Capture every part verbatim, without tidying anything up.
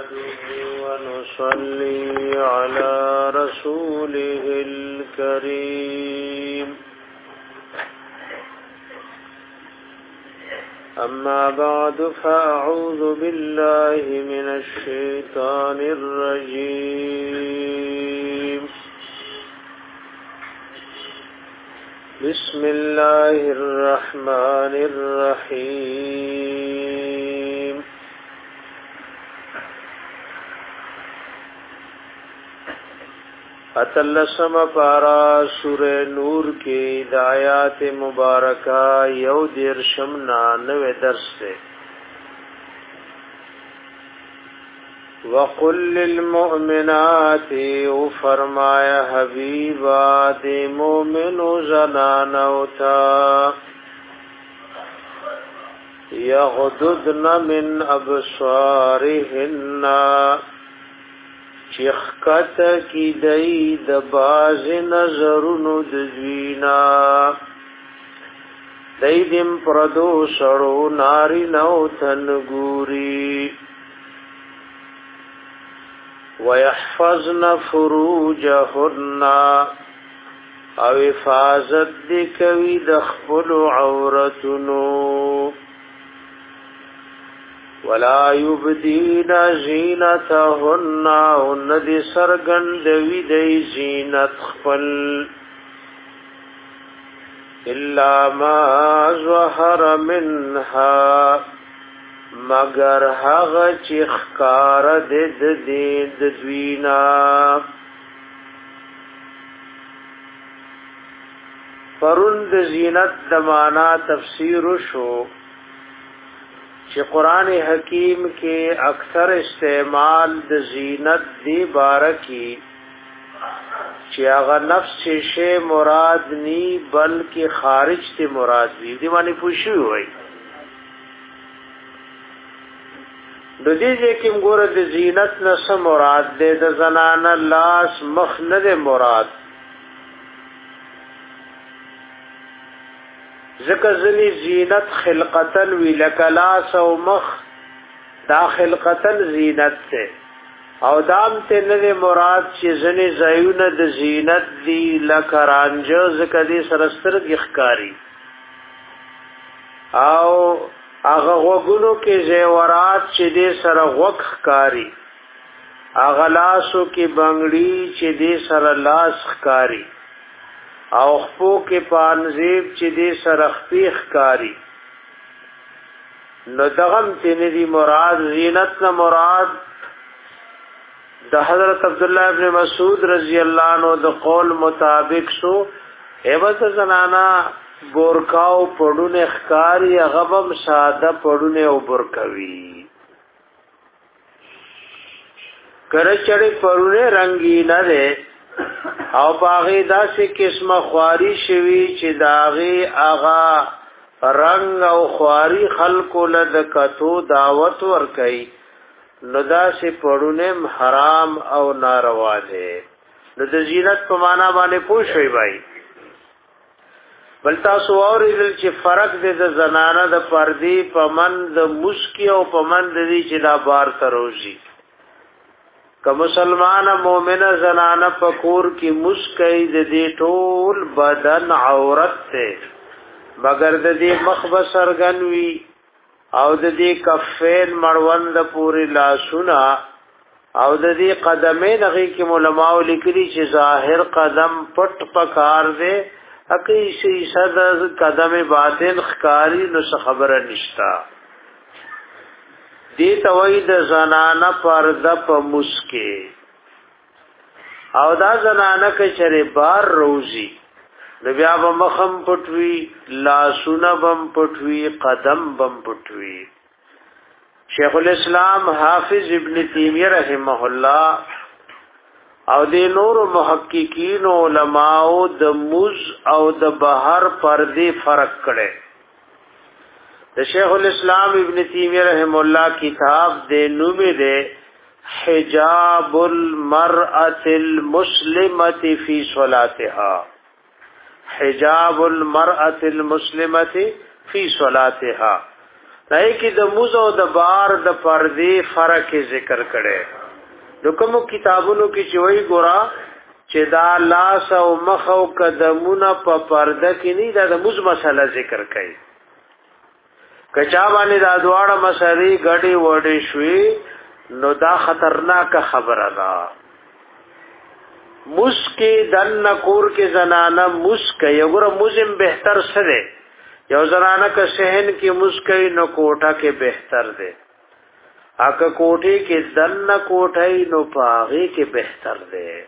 نحمده ونصلي على رسوله الكريم أما بعد فأعوذ بالله من الشيطان الرجيم بسم الله الرحمن الرحيم اتلسم پارا سورہ نور کی آیات مبارکہ یو درشمنا نوے درس سے وَقُلْ لِلْمُؤْمِنَاتِ او فرمایا حبیبا دی مومن زنانوتا یغددن من ابصارهن چخکت کی دی دباز نظرونو دزوینا دی دم پردو سڑو ناری نو تنگوری وَيَحْفَظْنَ فُرُوجَهُنَّ او حفاظت دی کوي د خپل عورتونو ولا يبدين زينتهن ان دي سرګند وی دی زینت خپل الا ما ظهر منها مگر هغه چې ښکار د دې د دوینا پروند زینت د معنا تفسیر شو چې قران حکیم کې اکثر استعمال د زینت دی بارکی چې هغه نفس شی مراد ني بلکې خارج ته مراد وي دی باندې پوښي وي د دې چې موږ د زینت نه سم مراد ده د زنانه لاس مخ نه ده مراد ذکر ځنی زینت خلقتن وی لکلاس او مخ دا خلقتن زینت ده او دام ته نه مراد چې ځنی زایونه د زینت دی لکرانجو ذکر دې سرستر ښکاری او اغه غوګونو کې زیورات چې دې سره وق ښکاری اغه لاسو کې بنگړي چې دې سره لاس ښکاری او خپو کې پانزیب چې دې سره خپې ښکاری نو دغم چې دې مراد زینت نه مراد د حضرت عبد الله ابن مسعود رضی الله عنه د قول مطابق سو ایوه زنانا بورکاو پړونه ښکاری غبم ساده پړونه او بورکوي کرچړې پړونه رنگی نه ده او باغې داسې قسمه خواري شوی چې داغه آغا رنگ او خواري خلکو لد کتو دعوت ور کوي نو داسې پړونه حرام او ناروا ده نو د زینت په معنا باندې پوښوي بھائی بل تاسو اوریدل چې فرق دې د زنانه د پردي پمن د مسکی او پمن د دې چې دا بار تروزی که مسلمانه مؤمنه زنانه پکور کې مسکی د دې ټول بدن عورت ته مگر د دې مخ بسرګنوي او د دې کفین مړوند پوری لاسونه او د دې قدمین هغه کې علماء لیکلي چې ظاهر قدم پټ پکار دے اکی شي صد قدم باطن خکاری نو خبره نشتا دی توید زنانه پرده په مسکه او دا زنانه کې چره بار روزي نو بیا به مخم پټوي لاسونه بم پټوي قدم بم پټوي شیخ الاسلام حافظ ابن تیمیہ رحمه الله او د نور محققین علماء د مز او د بهر پردې فرق کړي د شیخ الاسلام ابن تیمیہ رحم الله کتاب د نومه ده حجاب المرأة المسلمة فی صلاتها حجاب المرأة المسلمة فی صلاتها دای کې د موز او د بار د پردې فرق ذکر کړي نو کوم کتابونو کې چې وایي ګورا چې دا لاس او مخ او قدمونه په پرده کې نه دا د موز مسله ذکر کړي کچا باندې دا دواړه مسلې غړي وړي شوي نو دا خطرناک خبره ده مسکی دن کور کې زنانه مسک یو ګره مزم بهتر سره یو زنانه که شهن کې مسکی نو کوټه کې بهتر ده اګه کوټه کې دن کوټه نو پاغي کې بهتر ده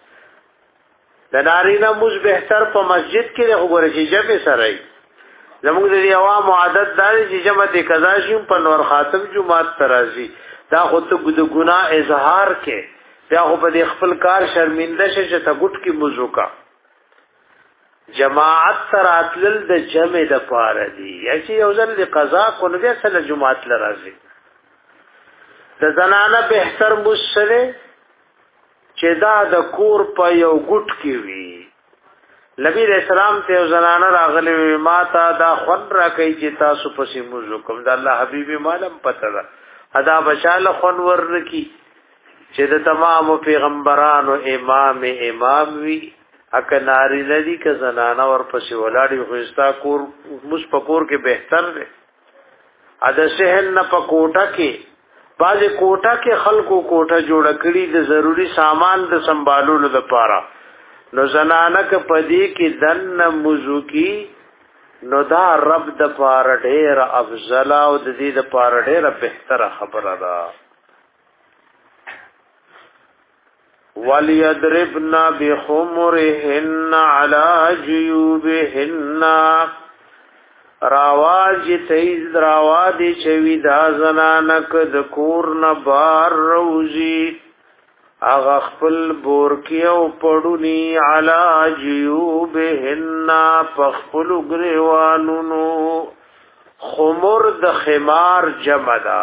د نارینه مز بهتر په مسجد کې د وګوره چې جمع سره زموږ د عوام عادت دار چې جمع د قضا شي په نور خاتم جمعات ترازی دا خو ته د ګناه اظهار کې بیا خو په خپل کار شرمنده شې چې تا ګټ کې مزوکا جماعت سره اتل د جمع د پاره دی چې یو ځل د قضا کو نه سره جماعت لرازي د زنانه بهتر مسله چې دا د کور په یو ګټ کې وي نبی رسول الله ته زنانه راغلي ما ته دا خون را کوي چې تاسو پسې مزوکم د الله حبيبي مالم پته ده ادا بشاله خون ورنکی چې د تمام پیغمبرانو امام امام وی اک ناری لدی ک زنانه ور پسې ولاړی خوستا کور مس پکور کې بهتر دی اده شهن نه پکوټه کې باز کوټه کې خلکو کوټه جوړ کړي د ضروری سامان د سنبالولو لپاره نو زنانه ک پدی کې دن مزوکی نو دا رب د پاره ډیر افضل او د دې د پاره ډیر بهتره خبره ده وَلْيَضْرِبْنَ بِخُمُرِهِنَّ عَلَى جُيُوبِهِنَّ راواج تیز راواد چوی دا زنانک د کور نه بار روزی اغه خپل بورکی او پړونی علی جیوبهن پخپل گریوانونو خمر د خمار جمع دا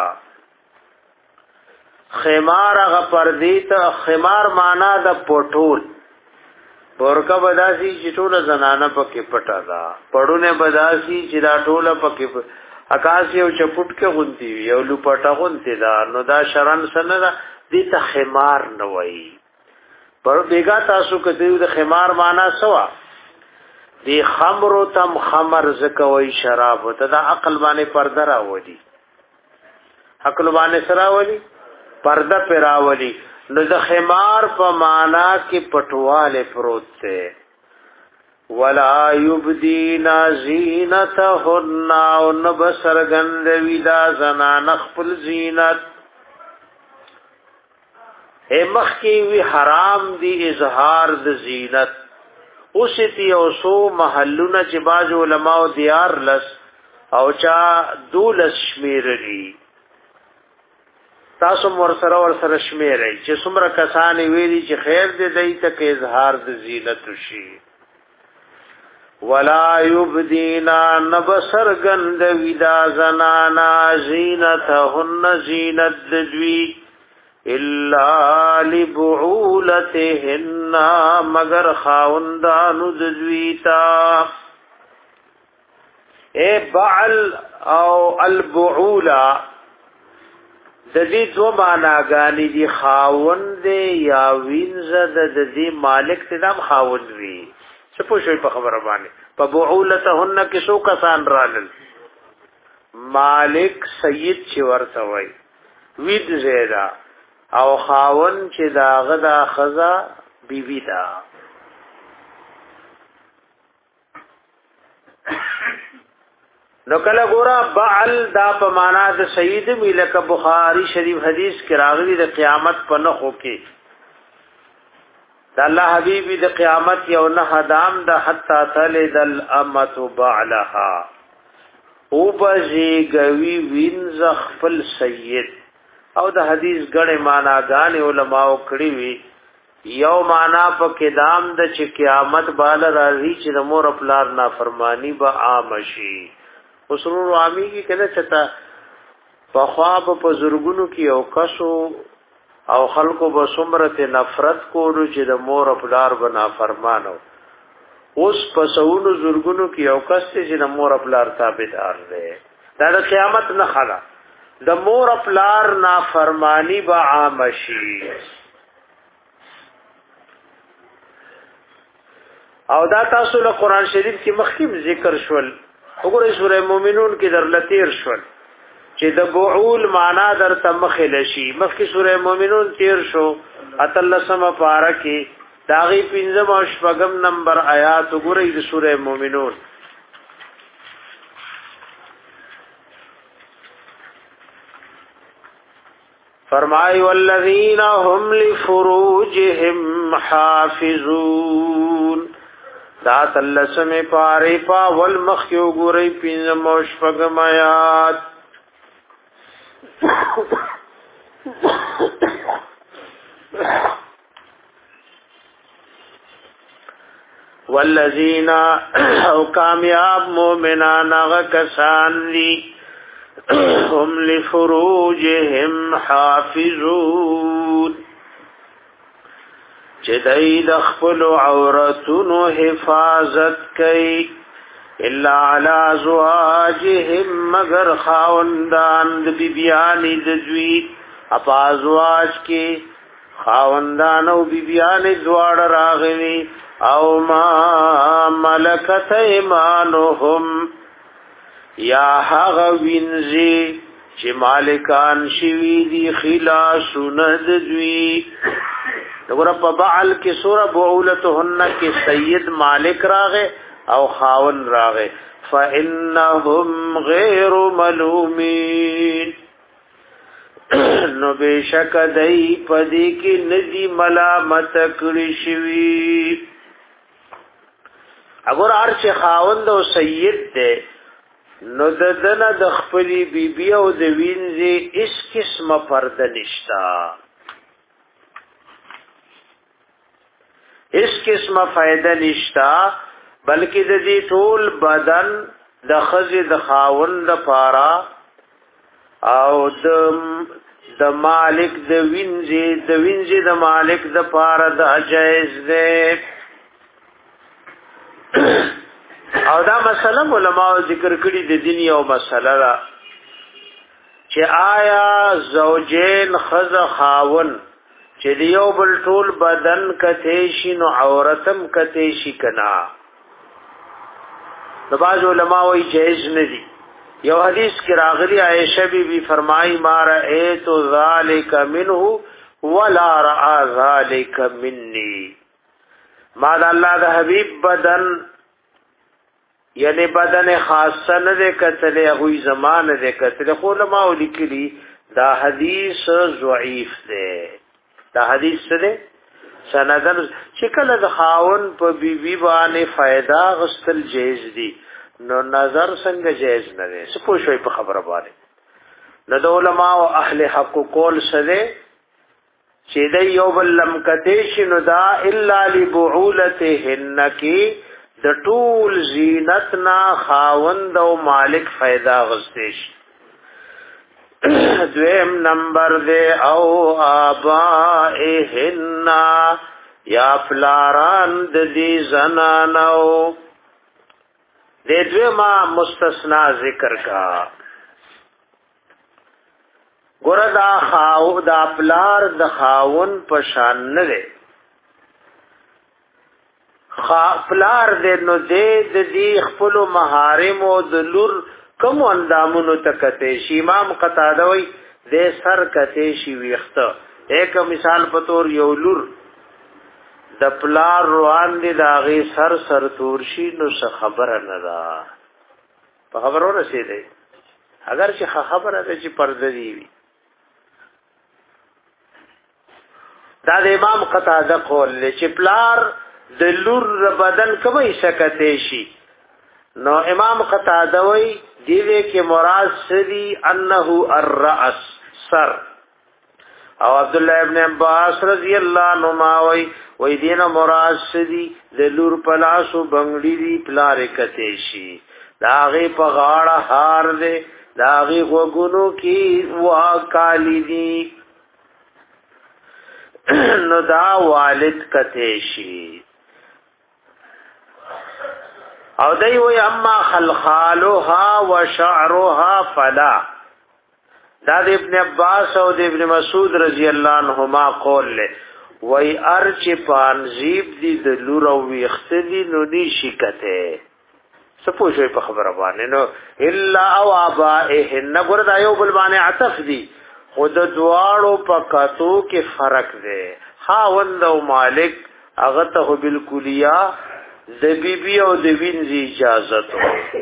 خمار هغه پردی ته خمار معنا د پټول ورکا بداسي چې ټول زنانه پکې پټا دا پړونه بداسي چې دا ټول پکې اکاسي او چپټ کې غونتی یو لو پټا غونتی دا نو دا شرن سره دې ته خمار نه وای پر بیگا تاسو کدی د خمار معنا سوا دی خمر تم خمر زکوي شراب ته دا عقل باندې پرده راوړي عقل باندې سراوړي پرده پراولی نو د خمار په معنا کې پټواله پروت ته ولا یبدینا زینتهن او نبصر گند ویدا زنان خپل زینت اے مخ کې وی حرام دی اظهار د زینت اوستی او سو محلونه چې باج علماء دیار لس او چا دولس شمیرلی تاسو ور سره ور سره شمیرې چې څومره کسان ویلي چې خیر دې دای ته کې اظهار د زینت شي ولا یبدینا نبصر گند ودا زنانا زینتهن زینت دوی الا لبعولتهن مگر خاوندانو دویتا اے بعل او البعولا د دې دو معناګانی دي خاوند یا وینځه د دې مالک تدام خاوند وی څه پوښوي په خبره باندې په بعولتهن کې څو کسان رالل مالک سید چې ورته وای وید زیدا او خاوند چې داغه دا خزا بیبی دا نو کله ګورا بعل دا په معنا د سید ملک بخاری شریف حدیث کې راغلی د قیامت په نخو کې د الله حبیبی د قیامت یو نه حدام د حتا تلد الامه بعلها او بجی گوی وینز خپل سید او د حدیث غړې معنا غان علماء کړي وی یو معنا په کدام د چې قیامت بال راځي چې د مور خپلار نافرمانی به عام شي وسرور عامی کی کله چتا په خواب په زرګونو کې او کسو او خلکو به سمرت نفرت کولو چې د مور خپلار بنا فرمانو اوس په سونو زرګونو کې او کس چې د مور خپلار تابعدار دی دا د قیامت نه خلا د مور پلار نافرمانی به عام شي. او دا تاسو له قران شریف کې مخکیم ذکر شول. وګورئ سورې مومنون کې درلتیر شول چې د بعول معنا در تمخل شي. مخکې سورې مومنون تیر شو اتلسم پارا کې داغي پنځم او شپږم نمبر آیات وګورئ د سورې مومنون. فرمای والذین هم لفروجهم حافظون. دا تلسم پاری پا والمخیو گوری پینزم و شپگم آیات. والذین او کامیاب مومنان غکسان دی هم لفروجهم حافظون چې دای د خپل عورتونو حفاظت کوي الا علی ازواجهم مگر خاوندان د بیبیان د دوی اپا ازواج کې خاوندان او بیبیان دواړه راغلي او ما ملکت ایمانهم یا هغه وینځي چې مالکان شوی دي خلاصون د دوی. وګوره په بعل کې سوره بعولتهن کې سید مالک راغه او خاون راغه. فانهم غیر ملومین نو بشک دای پدې کې ندی ملامت کړی شوی. اگر ارچ خاوند او سید ده نو ددنه د خپلی بیبی او د وینځي اس قسمه پرده نشتا، اس قسمه فائدہ نشتا، بلکې د دې ټول بدن د خزې د خاوند د پارا او د د مالک د وینځي د وینځي د مالک د پارا د جایز ده. او دا مسله علماء ذکر کړي د دنیا او مسله را چې آیا زوجین خز خاون چې دیو بل ټول بدن کته شي نو عورتم کته شي کنا. د باز علماء وی جایز نه دي. یو حدیث کې راغلی عائشہ بی بی فرمای ما رأیت ذالک منه ولا رأى ذالک مني. ما د الله د حبیب بدن یعنی بدن خاصه نه ده کتل هغه زمانه ده کتل. خو علماء لیکلي دا حدیث ضعیف ده. دا حدیث څه ده سندن چې کله د خاون په بیبي باندې फायदा غستل جایز دي نو نظر څنګه جایز نه ده. څه پوه شوي په خبره باندې. نو د علماء او اهل حق کول سره چې د یو بل لمکته شنو دا الا لبعولتهن کی د ټول زینتنا خاوند او مالک فائدہ غستیش. دویم نمبر دے او آبائهن یا پلاران د دې زنانو دې دویما مستثنا ذکر کا. ګور دا خاو دا پلار د خاون په شان نه دی. خپلار دې نو دې د دې خپل محارم او د لور کوم اندامونو تکته شي. امام قتاده وی دې سر کته شي ویخته. ایک مثال په تور یو لور د پلار روان دي داغي سر سر تور شي نو څه خبره نه ده. په خبرو رسیدي اگر چې خبره ده چې پرده دی وي. دا د امام قتاده قول چې پلار د لور بدن کومه شکته شي نو امام قتاده وی دیوه کې مراد سدي انه الراس سر. او عبد الله ابن عباس رضی الله عنهما وی وی دینه مراد سدي د لور پلاسو بنگړي دی پلار کته شي. داغه په غاړه هار دی داغه وګونو کې وا کالی دی نو دا والد کته شي. او دای وی اما خلخالها وشعرها فلا. دا د ابن عباس او د ابن مسعود رضی الله عنهما قول له وی ارچ پانزیب دی د لور او ویخت دی نو دی شکته سپو شوی په خبره باندې نو الا او ابائهن ګور دا یو بل باندې عطف دی خود دواړو په کاتو کې فرق دی. خاوند او مالک هغه ته بالکلیا د بیبي او د وینځي اجازه ته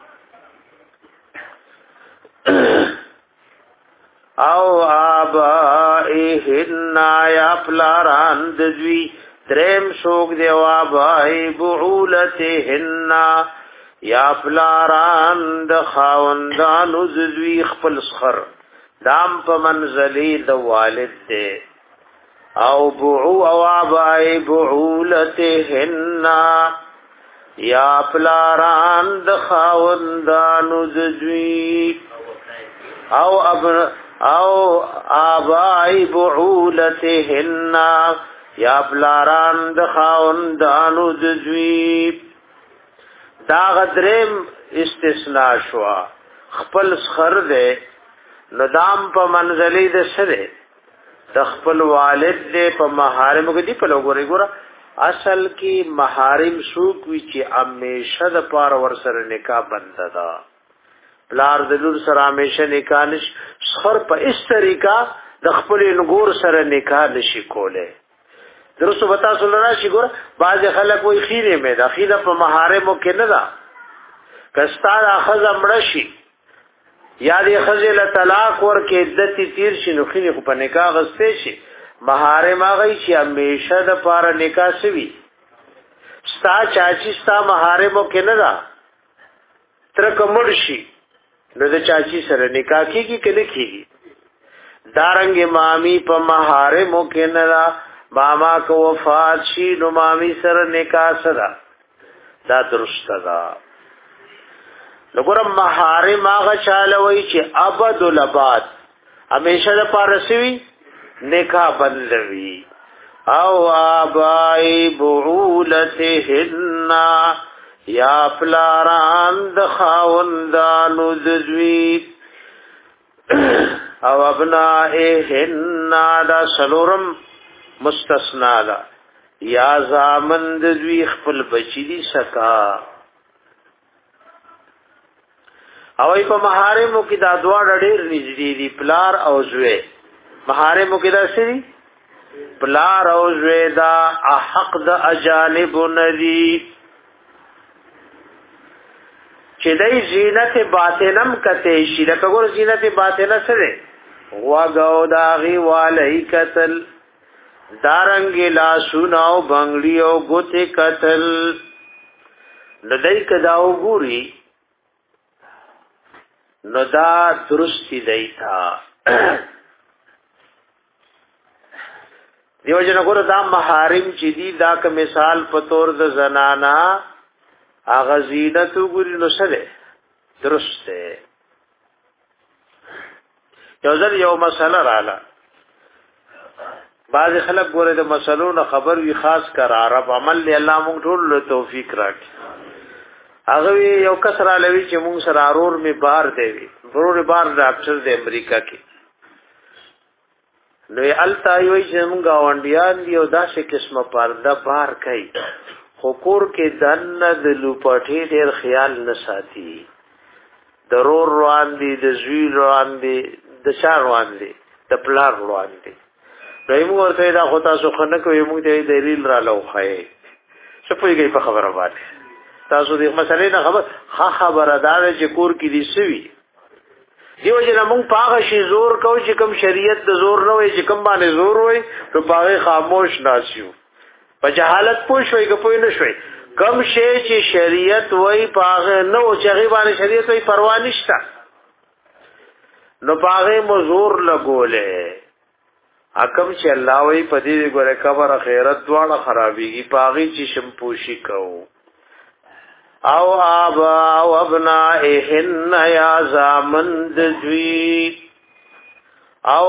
او آبائهن یا پلاران دزوی درم شوق دی او آبائی بعولتهن یا پلاران د خاوندانو دزوی خپل سخر دام په منزلی د والد دی او بعو او آبائی بعولتهن یا پلاران د خاوندانو دزوی او ابن او آبائی بعولتهن یا پلاران د خاوندانو دزوی. دا غدرم استثناء شوا خپل سخر دے ندام په منزلی د سره د خپل والد دے په محارم کې دی په لګوري ګور اصل کې محارم شوک وی چې همیشه د پار ور سره نکاح بند ده. پلار د لور سره همیشه نکاح نش سخر په اس طریقہ د خپل نګور سره نکاح نشي کوله. درسته وتا سولرا شي ګور باز خلک وای خیره مې د خیره په محارمو کې نه ده کستا اخذ امړ شي یا دې خزل طلاق ور کې عدت تیر شي نو خینه په نکاح غسته شي محارم هغه چې همیشه د پاره نکاح سوي ستا چاچی ستا محارمو کې نه ده تر کومړ شي نو د چاچی سره نکاح کیږي کنه کیږي. دارنګ مامی په محارمو کې نه ده ماما کو وفات شي نو مامی سره نکاح سره دا درست ده. وګورم محارم هغه چاله وای چې ابد الاباد همیشه د پارسوي نکاح بندوي. او آبائی بعولتهن یا پلاران د خاوندانو دزوی او ابنائهن دا سلورم مستثنا دا یا زامن دزوی خپل بچی دی سکا. او ای په محارمو کې دا دواړه ډېر نږدې دي پلار او زوی. محارمو کې دا سری پلار او زوی دا حق د اجانب ندی چې دای زینت باطنم کته شي لکه ګور زینت باطنه سره واغو داغي والی قتل دارنګ لا سوناو بنگلیو ګوته قتل ندای کداو ګوري نو دا درستی دی تا دیو جن ګور دا محارم چې دی دا که مثال په تور د زنانا اغه زینت ګوري نو سره درسته. یو ځل یو مسله رااله بعض خلک ګوره د مسلو نه خبر وی خاص کر عرب عمل له الله مونږ ټول له توفیق راکړي. هغه یو کس را لوي چې مونږ سره ارور می بار دی ضرور بار ډاکټر د امریکا کې نو التا وی چې مونږ غونډیان دی او داسې قسمه پرده بار کوي خو کور کې دنه د لوپټې ډېر خیال نه ساتي. ضرور روان دي د زوی روان دي د شار روان دي د پلار روان دي. رایم ورته دا خو تاسو خنه کوي موږ ته دلیل را لوخای څه پوهیږي په خبره باندې تاسو دې مسلې نه خبر ها خبردار چې کور کې دي سوي دیو جنا مونږ پاغه شي زور کو چې کوم شریعت د زور نه وي چې کوم باندې زور وي نو پاغه خاموش ناسیو په جهالت پوه شوي که پوه نه شوي کم شي چې شریعت وای پاغه نو چې غي باندې شریعت وای پروا نشته نو پاغه مزور لګولې حکم چې الله وی پدې ګوره قبر خیرت دواړه خرابېږي پاغي چې شمپوشي کو او ابا او ابنائهن یا زامن دجوی او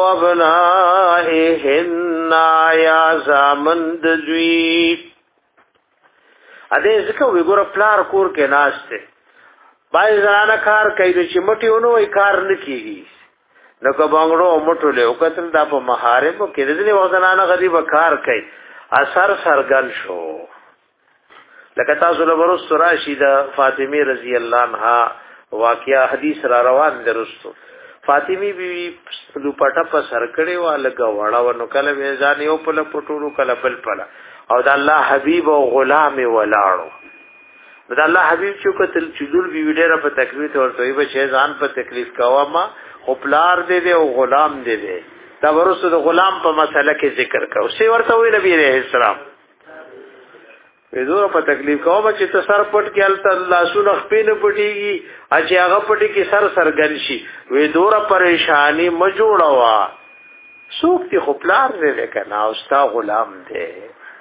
ابنائهن یا زامن دجوی ا دې ځکه وی ګور پلار کور کې ناشته بای زنانه کار کوي چې مټیونو وی کار نه کیږي نو کو بنگړو مټو له وکتل دا په محارم کې دې نه وزنانه غریب کار کوي اثر سرګل شو لکه تاسو له ورس راشي د فاطمه رضی الله عنها واقعا حدیث را روان درستو فاطمی بی لو پټه په سر کړي والګه وړا ونو کله میزان یو په لپټورو کله بل پلا او د الله حبیب او غلام ولاړو د الله حبیب چې کتل چذل بی ویډه په تکلیف ورته به چې ځان په تکلیف کاوه ما خپلار دې دې او غلام دې دې دا ورسره د غلام په مسله کې ذکر کاو سی ورته وی نبی عليه السلام وېدور په تکلیف کوم چې ته سر پټ کې الته الله سونه خپینه پټيږي چې هغه پټي کې سر سرګن شي وېدور پریشانی م جوړوا سوق تی خپلار دې کنه او ستا غلام دې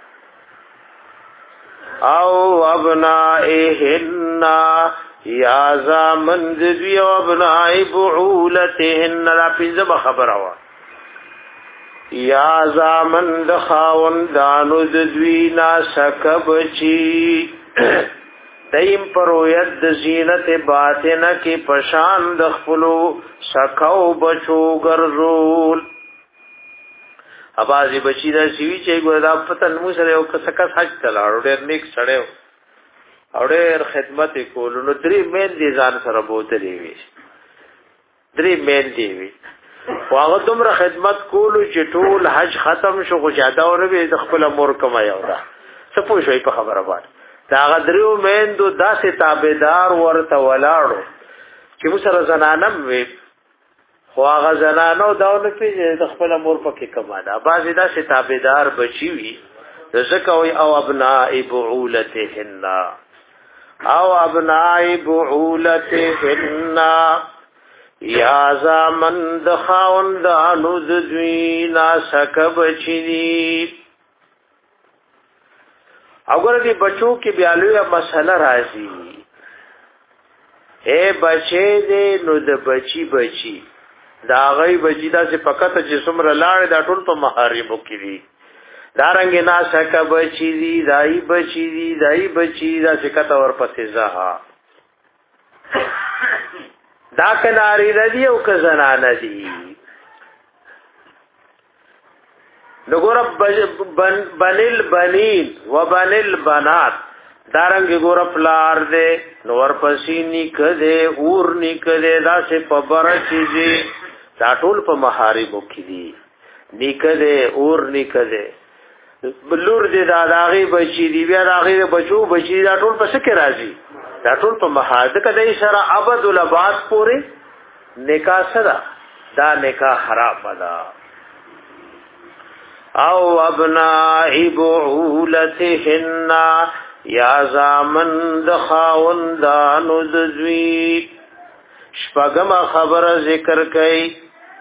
او ابنائهن یا زامن ذی ابناء بعولتهن لا پنځه خبره وا یا زامن د خاوندانو د دوی نا سکبچی دیم پرویت د زینت باطنه کې پشان د خپلو سکاو بچو ګرځول ابازي بچی دا سوي چې ګوردا پتن مو سره یو کسکا حج تلاړو ډېر نیک سړیو او ډېر خدمت کولو نو درې مین دي ځان سره بوتلې وي درې مین دی وي واغه دومره خدمت کولو چې ټول حج ختم شو خو جاده وربه د خپل مور کما یو دا څه پوه شوي په خبره باندې دا غدریو میندو داسې تابعدار ورته ولاړو چې مو سره زنانم وي خو هغه زنانو داونه په د خپل مور پکې کما دا بعضی داسې تابعدار بچي وي ذکوي او ابناء بعولتهن او ابناء بعولتهن یا زامن د خاوندانو د دوی ناسکب چینی اگر دی بچو کی بیالوی مسئلہ رازی اے بچے دے نو د بچی بچی دا غي بچی دا چې پکته چې څومره لاړ دا ټول په محارمو کې دي دا رنګ ناسکب بچی دي دای بچی دي دای بچی دا چې کته ور پسې زها دا کناری ردی او کزنان دی نگورا بنل بنین و بنل بنات دارنگی گورا پلار دے نور پسی نیک دے اور نیک دے دا سے پبرا چیزی دا ټول په محارمو کی دی نیک دے اور نیک دے بلور دے دا داغی بچی دی بیا داغی بچو بچی دا ټول پس کے رازی دا ټول په محاذ کدی سره ابد الاباد پورې نکاح سره دا نکاح حرام ده او ابناء بعولتهن یا زامن د خاوندانو د دوی شپږم خبره ذکر کړي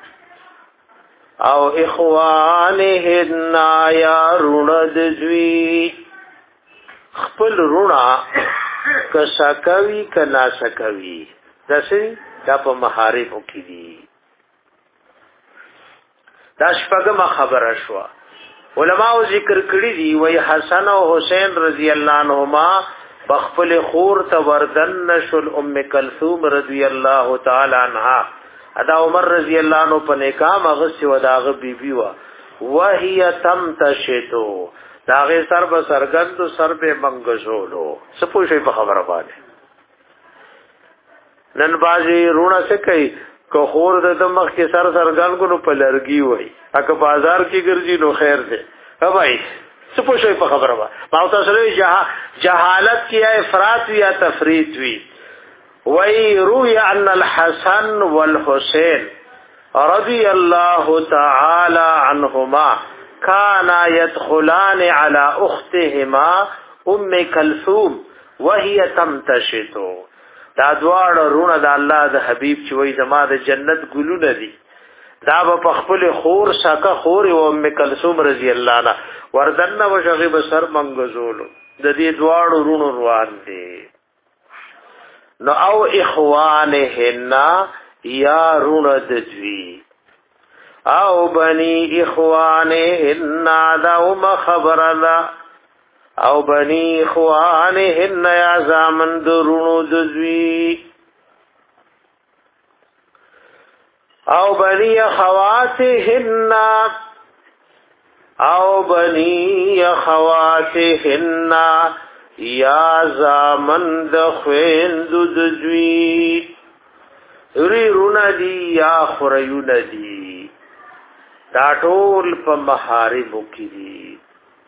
او اخوانهن یا رون د دوی خپل رونا کسا کوي کنا سکوي داسې دا په محارمو کې دي دا شپږم خبره شو علماء ذکر کړی دي وای حسن او حسین رضی الله عنهما بخپل خور ته وردن نشل ام کلثوم رضی الله تعالی عنها ادا عمر رضی الله عنه په نکاح مغس وداغه بیبي وا وهي تمتشتو داغه سر به سرګند سر به منګزولو سپوږی په خبره باندې نن بازي رونه څه کوي کو خور د مخ کې سر سرګان کو په لرګي وای اګه بازار کې ګرځي نو خیر ده ها بھائی سپوږی په خبره باندې ما تاسو له جهالت کې افراط یا تفریط وی وای روي ان الحسن والحسين رضي الله تعالى عنهما كانا يدخلان على اختهما ام كلثوم وهي تمتشط دا دوار رونه د الله د حبيب چې وای زما د جنت ګلونه دي دا په خپل خور ساکه خور او ام کلثوم رضی الله عنها وردن و شغب سر منغزول د دې دوار رونه روان دي نو او اخوانهن یا رونه د دوی او بني اخوانهن دا وم خبرنا او بنی اخوانهن یا زامن درونو دزوی او بنی اخواتهن او بنی اخواتهن یا زامن د خويند دزوی ری رونا دی یا خریون دی دا ټول په محارم کې دي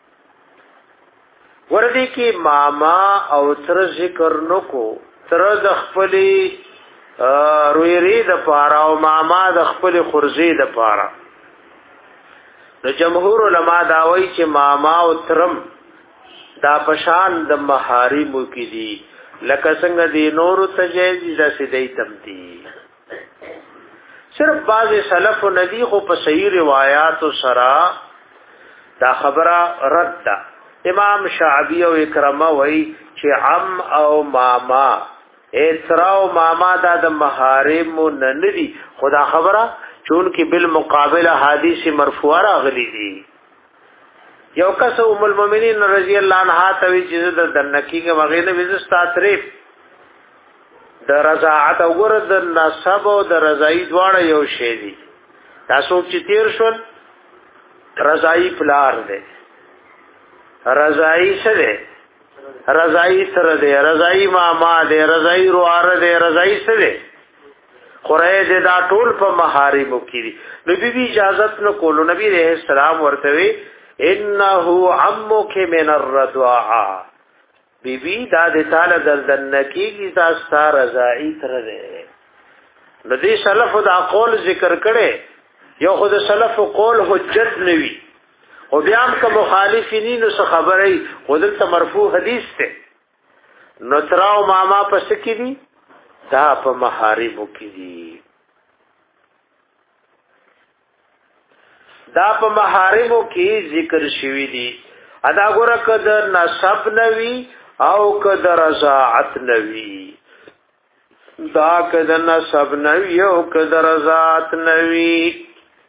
وردی کی ماما او تر ذکر نکو تر د خپلې رویری د پاره او ماما د خپل خرزی د پاره نو جمهور علما دا وایي چې ماما او ترم دا پشان د محارم کې دي لکه څنګه دی نور تجهیز د سیدی تم دي صرف بعض سلف و ندی خو په صحیح روایات سره دا خبره رد ده امام شعبی او اکرمه وای چې عم او ماما اترا او ماما دا د محارم نه ندي خدا خبره چون کې بالمقابل حدیث مرفوعه راغلي دي یو کس ام المؤمنین رضی الله عنها ته چې د دنکی کې وغیره وزستا تریف د رضاعت او ګور د نسب او د رضای دواړه یو شی دي تاسو چې تیر شول رضای پلار دی رضای سره رضای سره دی رضای ماما دی رضای روار دی رضای سره خورای دی دا ټول په محارم کې دي نبی بي اجازه نو کولو نبی رحم السلام ورته وی انه عمک من الرضاعه بی بی دا د تعالی دردنکی کی تاسو رضای تر ده نو دې سلف دا قول ذکر کړي یو خود سلف قول حجت نوي او بیا هم که مخالفینو څه خبري خودل ته مرفوع حدیث ته نو تراو ماما پس کی دي دا په محارم کې دي دا په محارم کې ذکر شوی دي ادا ګره کده نسب نوي او کد رضاعت نوی دا کد نسب نوی او کد رضاعت نوی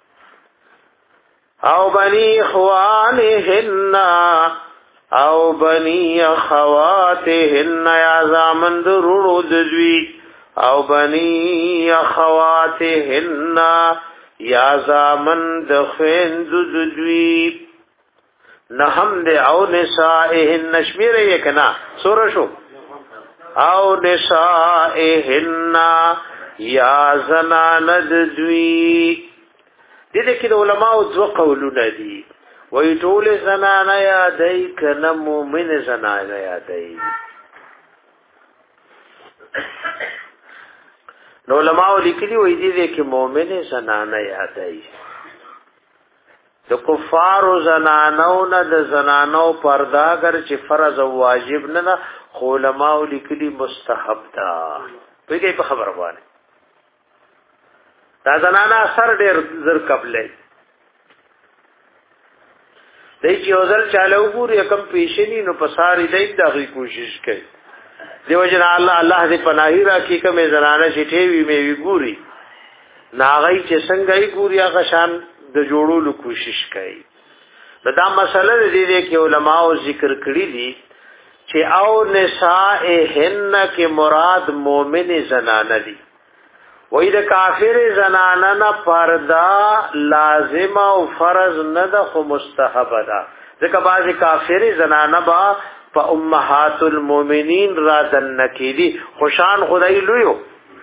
او بنی اخوانهن او بنی اخواتهن یا زامن درونو دزوی او بنی اخواتهن یا زامن دخوین دزوی نحم دے او نسائهن نشمیر یہ کنا سورہ شو او نسائهن یا زناند دوی دی دیکھ دا علماء دو قولون دی وی طول زنان یادئی کنا مومن زنان یادئی نو علماء لکلی وی دی دیکھ مومن زنان یادئی د کفار زنانو نه د زنانو پردا اگر چې فرض او واجب نه نه علماء لیکلي مستحب ده پیږي په خبره باندې دا زنانه اثر ډېر زر قبلې دای چې اوزل چالو ګوري کم پیشنی نو پساری دای دغه کوشش کوي دیو جن الله الله دې پناهی راکې کومه زنانه چې ټیوي مې وی ګوري ناغی چې څنګه یې ګوري هغه شان د جوړولو کوشش کوي دا مسله دې دې کې علماء ذکر کړی دي چې او نسائهن کې مراد مؤمن زنانه دي وې د کافر زنانه نه پردا لازم او فرض نه ده خو مستحب ده ځکه بعضی کافر زنانه با په امهات المؤمنین را دنکېدي خوشان خدای لویو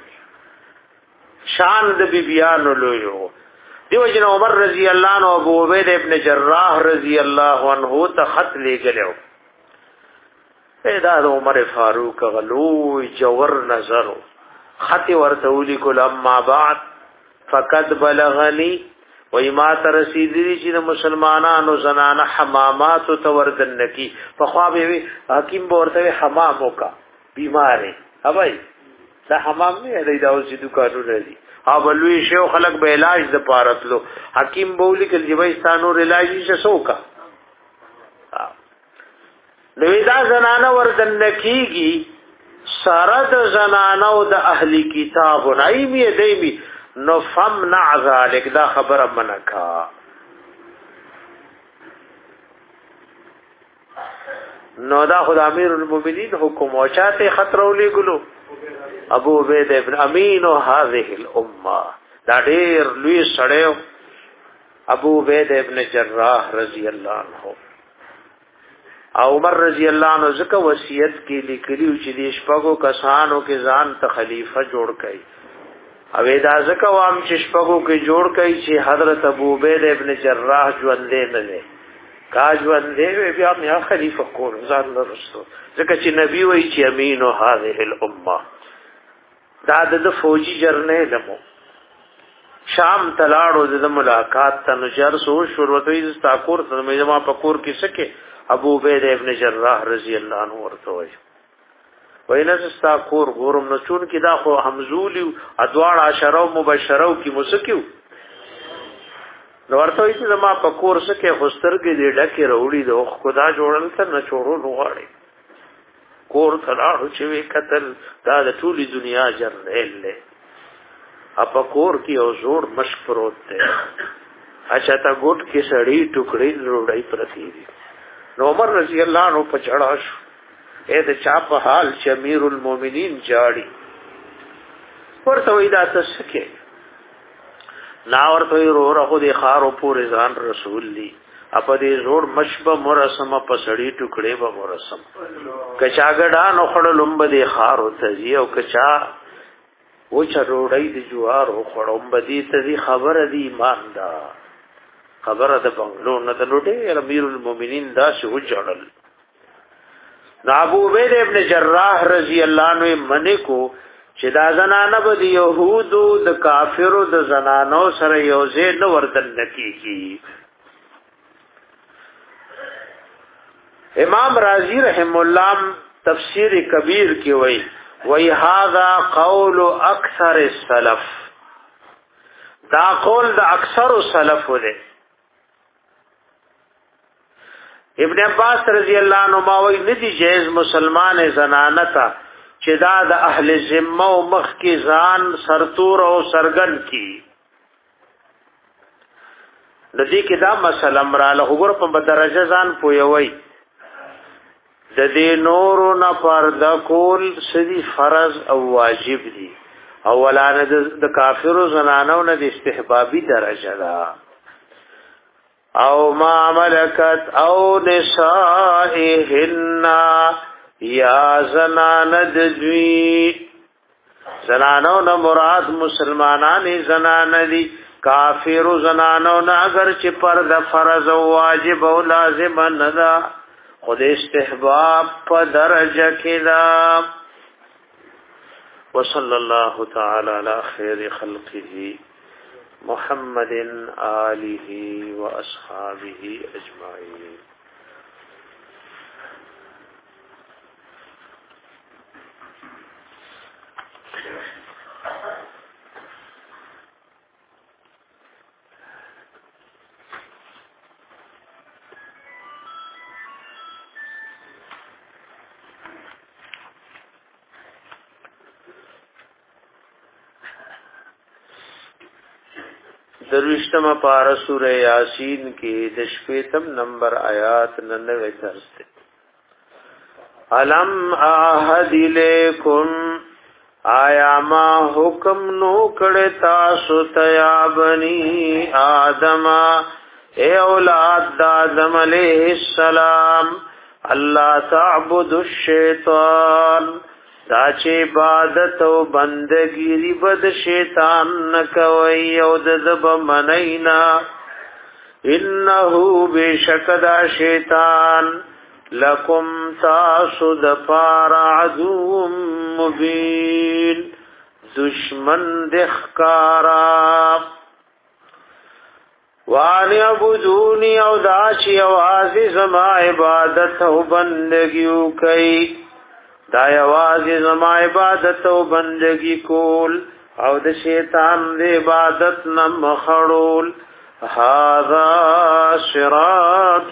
شان د بیبیانو لویو دیو جن عمر رضی اللہ عنہ ابو عبید ابن جراح رضی اللہ عنہ ته خط لګلو پیدا د عمر فاروق غلو جوور نظر خط ورته ولیکل اما بعد فقد بلغنی و ما ترسیدی چې مسلمانانو زنانه حمامات تو وردن کی په خوا به حکیم ورته حمام وکا بیماره اوبای دا حمام نه دی دا اوسې دکانو لري اولوی شیو خلق به علاج د پارتلو حکیم بولی کل جبایستانو علاج یې شوکا نو دا زنانه وردن کیږي سرد زنانه او د اهلی کتاب نایمی دیمی نو فمنع ذلک دا خبر منکا نو دا خدای امیر المؤمنین حکم او چاته خطر ولې ګلو ابو عبید ابن امین هذه الامه دا ډیر لوی سړیو ابو عبید ابن جراح رضی الله عنه او عمر رضی الله عنه زکه وصیت کې لیکلیو چې د شپږو کسانو کې ځان ته خلیفہ جوړ کړي او دا زکه وام چې شپږو کې جوړ کړي چې حضرت ابو عبید ابن جراح ژوندې نه دي کا ژوندې بیا میا خلیفہ کول ځان له رسول زکه چې نبی وایي چې امین هذه الامه دا د فوجي جرنیل مو شام تلاړو د ملاقات ته نجر سو شروعوي د تاکور سره مې ما پکور کې سکه ابو عبید ابن جراح رضی الله عنه ورته وایي وینه استاکور غورم نو چون کې دا خو همزولی ادوار عشرو مبشرو کې مسکیو نو ورته وایي چې ما پکور سکه خسترګې دې ډکه وروړي د خدا جوړل ته نه چورو نغواړي کور تلاړو چې وی قتل دا د ټولي دنیا جرنیل له اپا کور کی او زور مشک پروت دے اچھا تا گوٹ کی سڑی ٹکڑی روڑائی پرتی دی نو عمر رضی اللہ عنہ پا چڑا شو اے دا چاپ حال چی امیر المومنین جاڑی ورطوئی دا تسکے ناورطوئی رو رخو دی خارو پور ازان رسول لی اپا دی زور مشب مرسم اپا سڑی ٹکڑی با مرسم کچا گڑان اخڑلن با دی خارو تزی او کچا و چا روڑای دی جوار و خورم بدی تزی خبر دی ایمان دا خبر دا بنگلو نا دا لوٹے امیر المومنین دا سی و جڑل ابو عبید ابن جراح رضی اللہ عنہ منی کو چې دا زنانه به د یهودو د کافرو د زنانو سره یوځای نه وردن نکېږي. امام رازی رحم الله تفسیر کبیر کې وایي وی هذا قول اکثر السلف، دا قول د اکثر السلف دی. ابن عباس رضی اللہ عنہ وی ندی جائز مسلمان زنانتا چې دا د اهل ذمه او مخ کې ځان سرتور او سرګن کی د دې کې دا مسله مراله وګور په درجه ځان پویوي د دې نور نه پرده کول سدي فرض او واجب دي، اولانه د کافرو زنانو نه د استحبابي درجه ده او ما ملکت او نسائهن یا زنان دوی، زنانو نه مراد مسلمانانی زنان دي، کافر زنانو نه اگر چې پرده فرض او واجب او لازم نه ده خود استحباب په درجه کې ده. وصلی الله تعالی علی خیر خلقه محمد آله و اصحابه اجمعین. دروشتم پارا سورہ یاسین کی دشپیتم نمبر آیات ننوے درس دے. علم آہد لیکن آیا ما حکم نو کڑتا ستیا بنی آدم اے اولاد آدم علیہ السلام اللہ تعبد الشیطان دا چې عبادت او بندگی ری بد شیطان نکوي او د بمنینا انه بشکدا شیطان لکم تاسو د پار عدو مبین دشمن دخکارا وانی عبدونی او دا چې आवाज زما عبادت او بندگیو کوي دا یوازې زما عبادت او بندگی کول او د شیطان د عبادت نه مخړول. هذا صراط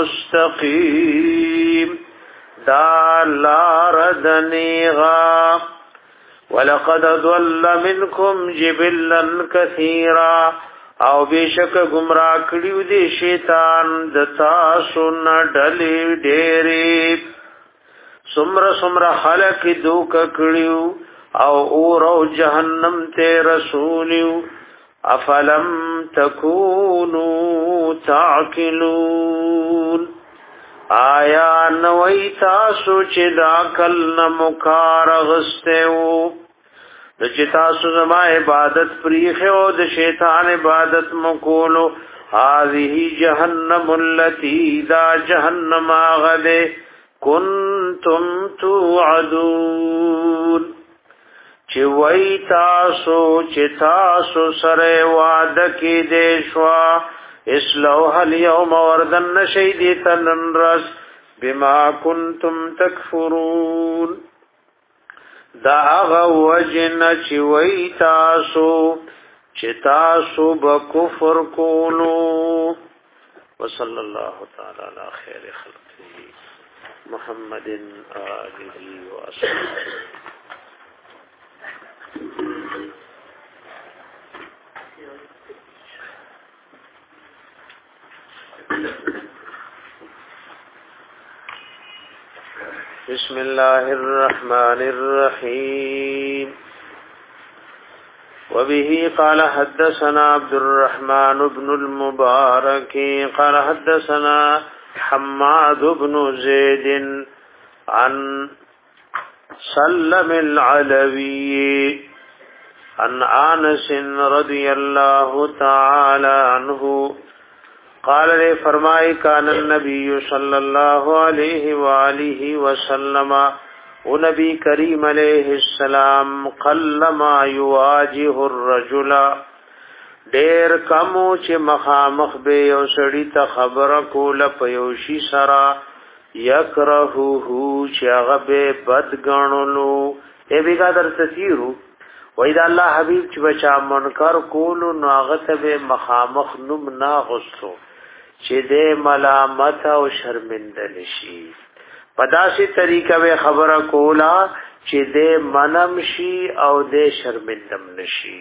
مستقیم دا لار دنیغا ولقد ضل منکم جبلا کثیرا او بشک گمراه کړیو دي شیطان د تاسو نه ډلې ډېرې سمر سمر خلق دوک کړیو او اور او جهنم ته رسولیو افلم تکونو تعقلون آیا نوئی تاسو چې دا کل نمکار غستیو د چې تاسو زما عبادت پریخه او د شیطان عبادت مکولو هذه جهنم التي دا جهنم غده کنتم توعدون چې وای تاسو چې تاسو سره وعده کې دې شوا اسلوح اليوم وردن شیدی تنرس بما کنتم تکفرون دا آغا وجن چی وی تاسو چی تاسو بکفر کولو وصل اللہ تعالی علی خیر خلقی محمد آلہ وآصحابہ بسم الله الرحمن الرحيم وبه قال حدثنا عبد الرحمن بن المبارك قال حدثنا حماد بن زيد عن سلم العلوي عن انس رضي الله تعالى عنه قال لے فرمائی کان النبی صلی اللہ علیہ وآلہ وسلم و نبی کریم علیہ السلام قلما یواجه الرجل دیر کمو چې مخامخ به یو سړی ته خبره کوله په یو شي سره یکرهو چې هغه به بد ګڼلو ای بیګا در تسیرو و اذا الله حبیب چې بچا منکر کولو نو هغه ته به مخامخ نوم نه غوستو چې دې ملامت او شرمنده نشي پداسي طریقه به خبره کولا چې دې منم شي او دې شرمندم نشي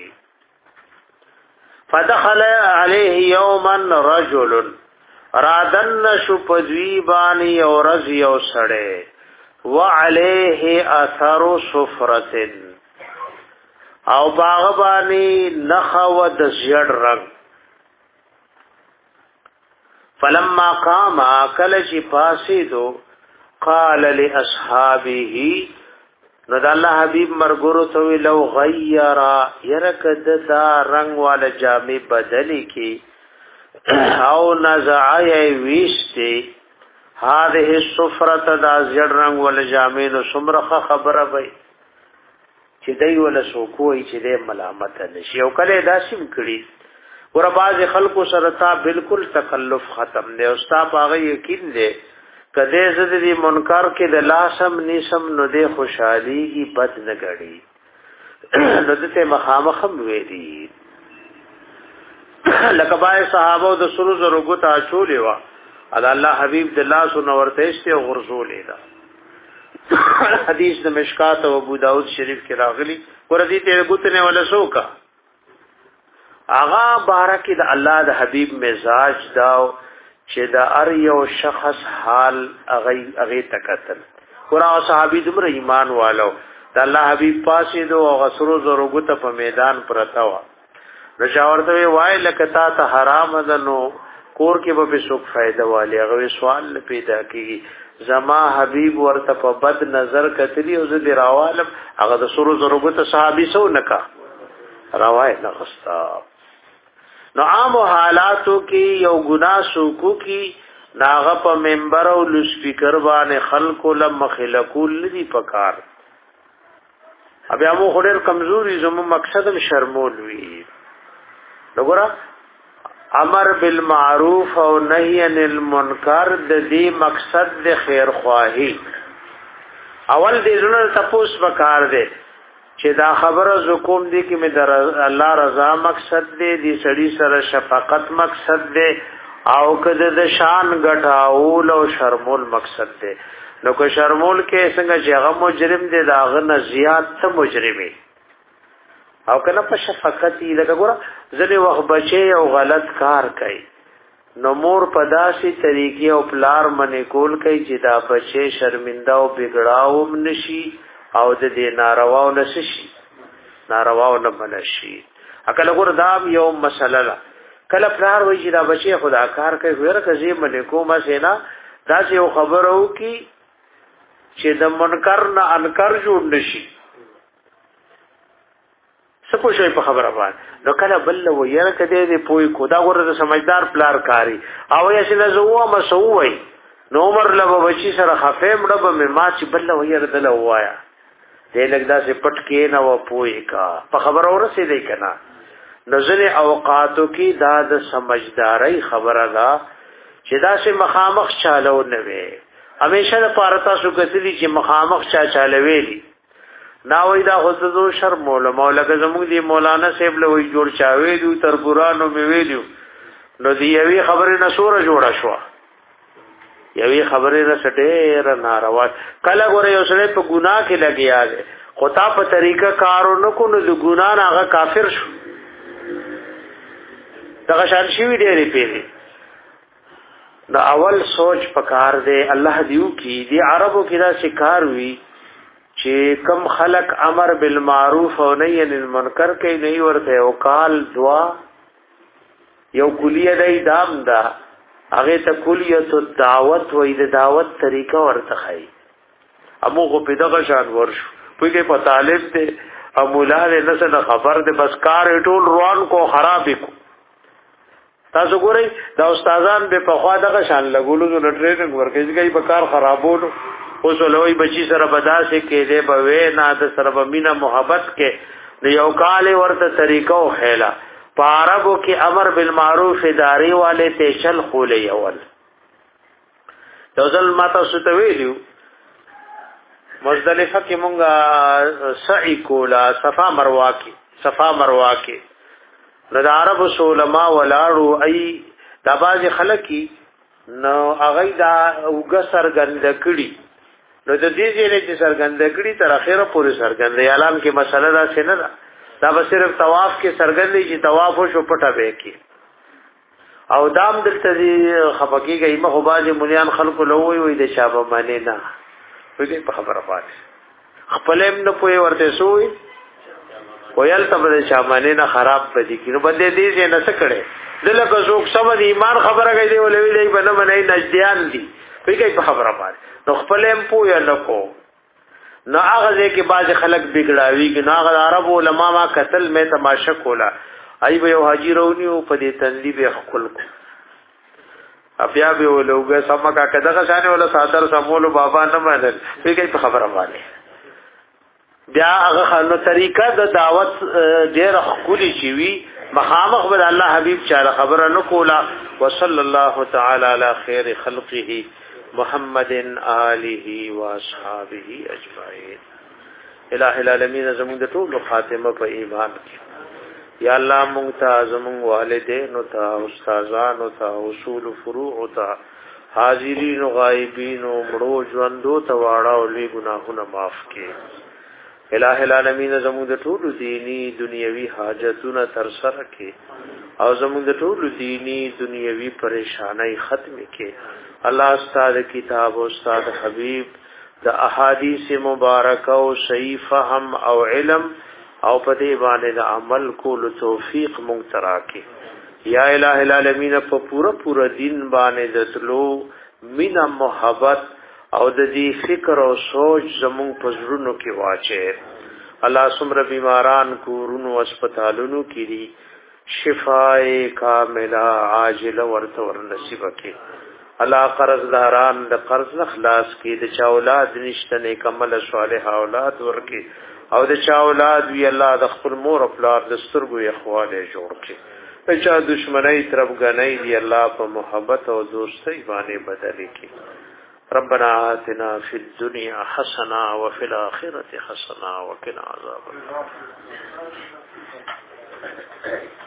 فدخل عليه يوما رجل رادن شو پدویبانی او رضی او سړی وعليه اثر صفرة او باغبانی نخو د زیړ رنگ فلما قام کلچ پاسیدو قال لاصحابه نو د الله حبیب مرګورو ته لو غیر يرکد دا رنگ والا جامې بدلی کی او نزع ویشتی هذه الصفرة دا زړ رنگ والا جامې نو سمرخه خبره وای چې دای ولا سو کوی چې د ملامت نشي او کله داسیم کړي ور باز خلکو سره تا بالکل تکلف ختم دی او ستا باغ یقین دی کده زد دی منکر کې د لاسم نیسم نو دی خوشحالي کی بد نه غړي نو دته مخامخم وې دي لکه بای صحابه د سرو زرو غتا چولې وا الله حبیب د الله سو نورته است او غرزولې دا حدیث د مشکات او ابو داود شریف کې راغلی ور دي ته غوتنه ولا سوکا آغا بارکی د الله د حبیب مزاج داو چې د ار یو شخص حال اغه اغه تکتل قرآن صحابي دمر ایمان والو د الله حبیب پاسې دو غسرو زرو غته په میدان پرتا وا رشاورته وای لکه تا ته حرام ده نو کور کې به څوک فائدہ والی هغه سوال پیدا کیږي زما حبیب ورته په بد نظر کتلی او زه دی راوالم هغه د سرو زرو غته صحابي سو نکا روای نغستا نو عام حالاتو کې یو ګناه سوکو کې ناغه په منبر او لسپیکر باندې خلکو لمخلقول لدی پکار بیا مو خورل کمزوري زمو مقصدم شرمول وی وګوره امر بالمعروف او نهی عن المنکر د دې مقصد د خیر خواهی اول دې زونه تپوس وکړ دې چې دا خبره زکوم دي کې مې در الله رضا مقصد دی دې سړي سره شفقت مقصد دی او کده د شان غټاول او شرمول مقصد دی نو کو شرمول کې څنګه چې هغه مجرم دی دا غنه زیات څه مجرمي او کنه په شفقت یې لګه ګوره ځنې وخت بچي او غلط کار کوي نو مور په داسې طریقې او پلار منې کول کوي چې دا بچي شرمنده او بګړاوم نشي او د دې نارواو نشي نارواو نه منشي اکل ګور دا یو مسله ده کله پلار وایي چې دا بچي خدا کار کوي ورته کزي منې کومه سینا دا یو خبرو کی چې د منکر نه انکر جوړ نشي سپو شوی په خبره باندې نو کله بل و یره کده دې پوي کو دا ګوره د سمجدار پلار کاری او یې چې زو ما سووي نو عمر له بچی سره خفیم رب مې ما چې بل و یره دل وایا دې لګدا سي پټ کې نه و پوي کا په خبره ورسې دی کنه نظر اوقاتو کې دا د سمجداري خبره ده چې دا سي مخامخ چالو نه وي همیشه د پارتا سو کتلی چې مخامخ چا چاله ویلی ناوی دا خصوصو شرم علماء لکه زموږ دی مولانا صاحب له وی جوړ چاوي دو تر قرانو می ویلو نو دی یوی خبره نسوره جوړه شو یوی خبره نه سټه ناروا کله ګوره یو سره په ګناه کې لګیا دی خطا په طریقه کارو نه کو نو د ګناه نه هغه کافر شو دغه شان شي وی ډېری پیری دا اول سوچ پکار دے الله دیو کی دی عربو کی دا شکار ہوئی چې کم خلق امر بالمعروف او نهی عن المنکر کوي نه ورته او کال دعا یو کلیه دی دام دا هغه ته کلیه الدعوت و د دعوت طریقه ورته خای امو غو په دغه شان ورشو په کې په طالب ته امولاله نسل خبر ده بس کار ټول روان کو خراب کو تاسو ګورئ دا استادان به په خوا دغه شان لګولو نو ټریننګ ورکړي چې په کار خرابولو اوس ولوي بچی سره بداسه کې دې به نه د سره مینا محبت کې د یو کال ورته طریقو خیلا پاربو کې امر بالمعروف اداري والے ته شل خولې اول دوزل ماته ستویلو مزدلفه کې مونږه سعی کولا صفا مروه کې صفا مروه کې نو د عرب علماء ولاړو ای د باز خلکی نو هغه دا وګ سرګند کړي نو د دې ځای چې سرګند کړي تر اخره پورې سرګند اعلان کې مسله دا څنګه ده دا به صرف طواف کې سرګندې چې طواف شو پټه به کې او دام دلته خفقیږي مخ باز مليان خلکو لوي وي د شابه باندې نه وګي په خبره پات خپلم نه پوي ورته سوې ویل تبه شامانه نه خراب پدې کینو بندې دې چې نه سکړي دلته څوک سم دي ایمان خبره کوي دی ولوي دی بنه منای نجديان دي وګي په خبره باندې نو خپلم پوي نه کو نو هغه ځکه باز خلک بګړاوي کې نو هغه عرب علما ما قتل مې تماشا کولا ای به یو حاجی رونی او په دې تنلیب خپل کو بیا به ولوګه سم کا کداغه شانه ولا ساتر سمولو بابا نه مانل وګي په خبره باندې بیا هغه خلنو طریقه د دعوت ډیر خولي شي وي مخامخ بل الله حبيب چاله خبره نو کولا وصلی الله تعالی علی خیر خلقه محمد آله و اصحابہ اجمعین الہ العالمین زمون د ټول خاتمه په ایمان کې یا الله مونږ ته زمون والدین او ته استادان او ته اصول فروع او ته حاضرین او غایبین او مړو ژوندو ته واړه او لوی ګناهونه معاف کړي الہ العالمین زموږ د ټولو دینی دنیوي حاجتونه تر سره کې او زموږ د ټولو دینی دنیوي پریشانای ختم کې الله استاد کتاب او استاد حبیب د احادیث مبارکه او صحیح فهم او علم او په دې باندې د عمل کولو توفیق مونږ ترا کې یا الہ العالمین په پورا پورا دین باندې د تلو مینا محبت او د دې فکر او سوچ زمون پزړونو کې واچي الله سمره بیماران کورونو هسپتالونو کې دي شفای کامله عاجله ورته ور نصیب کړي الله قرض داران د قرض اخلاص کې د چا اولاد نشته نه کمل صالح اولاد ورکي او د چا اولاد وی الله د خپل مور خپل د سترګو اخواله جوړ کړي په چا دشمنی طرف غنۍ دی الله په محبت او دوستۍ باندې بدل کړي ربنا آتنا في الدنيا حسنة وفي الآخرة حسنة وقنا عذاب النار